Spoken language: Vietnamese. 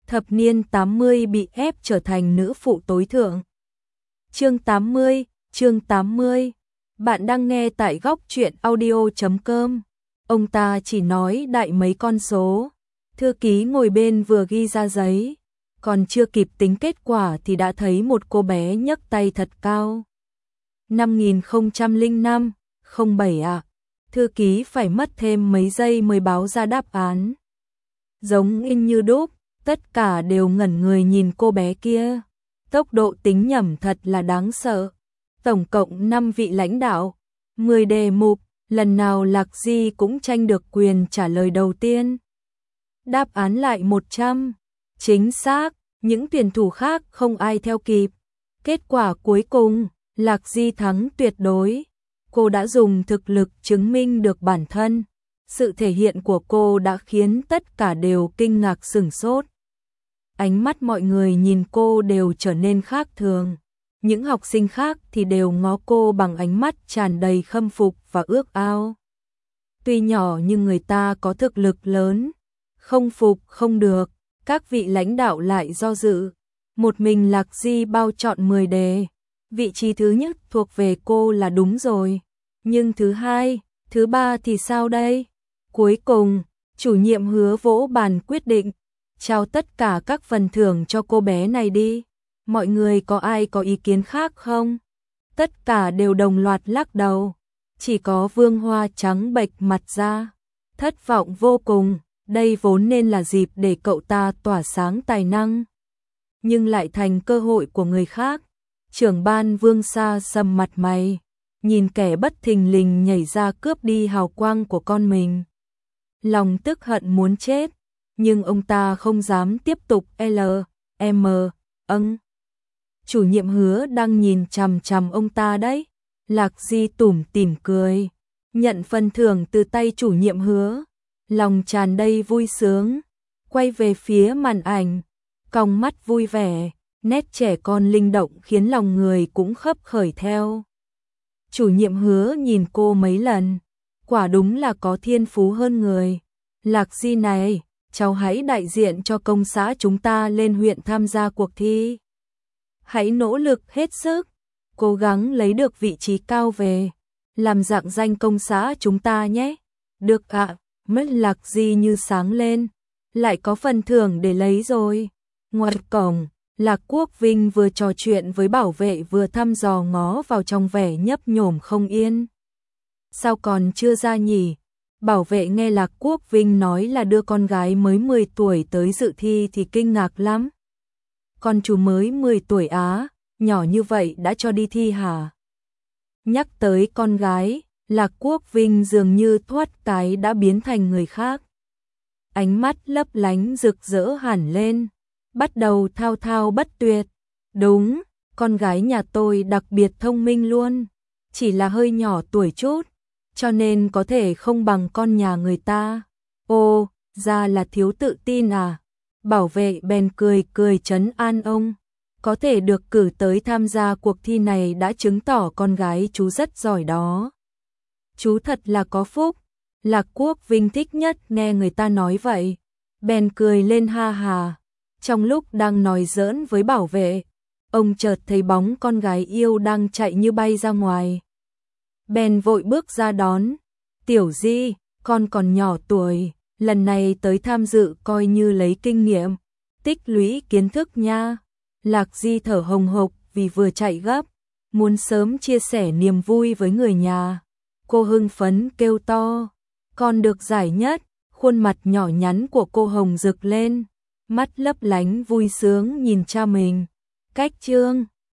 Thập niên 80 bị ép trở thành nữ phụ tối thượng. Chương 80. Bạn đang nghe tại góc truyện audio.com. Ông ta chỉ nói đại mấy con số. Thư ký ngồi bên vừa ghi ra giấy. Còn chưa kịp tính kết quả thì đã thấy một cô bé nhấc tay thật cao. 5005, 07 ạ. Thư ký phải mất thêm mấy giây mới báo ra đáp án. Giống in như đúc, tất cả đều ngẩn người nhìn cô bé kia. Tốc độ tính nhẩm thật là đáng sợ. Tổng cộng 5 vị lãnh đạo, 10 đề mục, lần nào Lạc Di cũng tranh được quyền trả lời đầu tiên. Đáp án lại 100. Chính xác, những tuyển thủ khác không ai theo kịp. Kết quả cuối cùng, Lạc Di thắng tuyệt đối. Cô đã dùng thực lực chứng minh được bản thân. Sự thể hiện của cô đã khiến tất cả đều kinh ngạc sửng sốt. Ánh mắt mọi người nhìn cô đều trở nên khác thường. Những học sinh khác thì đều ngó cô bằng ánh mắt tràn đầy khâm phục và ước ao. Tuy nhỏ nhưng người ta có thực lực lớn. Không phục không được, các vị lãnh đạo lại do dự. Một mình Lạc Di bao chọn 10 đề. Vị trí thứ nhất thuộc về cô là đúng rồi. Nhưng thứ hai, thứ ba thì sao đây? Cuối cùng, chủ nhiệm Hứa vỗ bàn quyết định. Trao tất cả các phần thưởng cho cô bé này đi. Mọi người có ai có ý kiến khác không? Tất cả đều đồng loạt lắc đầu. Chỉ có Vương Hoa trắng bệch mặt ra. Thất vọng vô cùng, đây vốn nên là dịp để cậu ta tỏa sáng tài năng. Nhưng lại thành cơ hội của người khác. Trưởng ban Vương Sa sầm mặt mày. Nhìn kẻ bất thình lình nhảy ra cướp đi hào quang của con mình. Lòng tức hận muốn chết. Nhưng ông ta không dám tiếp tục Chủ nhiệm Hứa đang nhìn chằm chằm ông ta đấy. Lạc Di tủm tỉm cười. Nhận phần thưởng từ tay chủ nhiệm Hứa. Lòng tràn đầy vui sướng. Quay về phía màn ảnh. Cong mắt vui vẻ. Nét trẻ con linh động khiến lòng người cũng khấp khởi theo. Chủ nhiệm Hứa nhìn cô mấy lần. Quả đúng là có thiên phú hơn người. Lạc Di này, cháu hãy đại diện cho công xã chúng ta lên huyện tham gia cuộc thi. Hãy nỗ lực hết sức, cố gắng lấy được vị trí cao về, làm rạng danh công xã chúng ta nhé. Được ạ, mắt Lạc Di như sáng lên, lại có phần thưởng để lấy rồi. Ngoài cổng, Lạc Quốc Vinh vừa trò chuyện với bảo vệ vừa thăm dò ngó vào trong vẻ nhấp nhổm không yên. Sao còn chưa ra nhỉ? Bảo vệ nghe Lạc Quốc Vinh nói là đưa con gái mới 10 tuổi tới dự thi thì kinh ngạc lắm. Con chú mới 10 tuổi á, nhỏ như vậy đã cho đi thi hả? Nhắc tới con gái, Lạc Quốc Vinh dường như thoát cái đã biến thành người khác. Ánh mắt lấp lánh rực rỡ hẳn lên, bắt đầu thao thao bất tuyệt. Đúng, con gái nhà tôi đặc biệt thông minh luôn, chỉ là hơi nhỏ tuổi chút. Cho nên có thể không bằng con nhà người ta. Ô, ra là thiếu tự tin à? Bảo vệ bèn cười trấn an ông. Có thể được cử tới tham gia cuộc thi này đã chứng tỏ con gái chú rất giỏi đó. Chú thật là có phúc. Lạc Quốc Vinh thích nhất nghe người ta nói vậy. Bèn cười lên ha hà. Trong lúc đang nói giỡn với bảo vệ, ông chợt thấy bóng con gái yêu đang chạy như bay ra ngoài. Bèn vội bước ra đón. Tiểu Di, con còn nhỏ tuổi, lần này tới tham dự coi như lấy kinh nghiệm, tích lũy kiến thức nha. Lạc Di thở hồng hộc vì vừa chạy gấp, muốn sớm chia sẻ niềm vui với người nhà. Cô hưng phấn kêu to, con được giải nhất. Khuôn mặt nhỏ nhắn của cô hồng rực lên, mắt lấp lánh vui sướng nhìn cha mình. Cách chương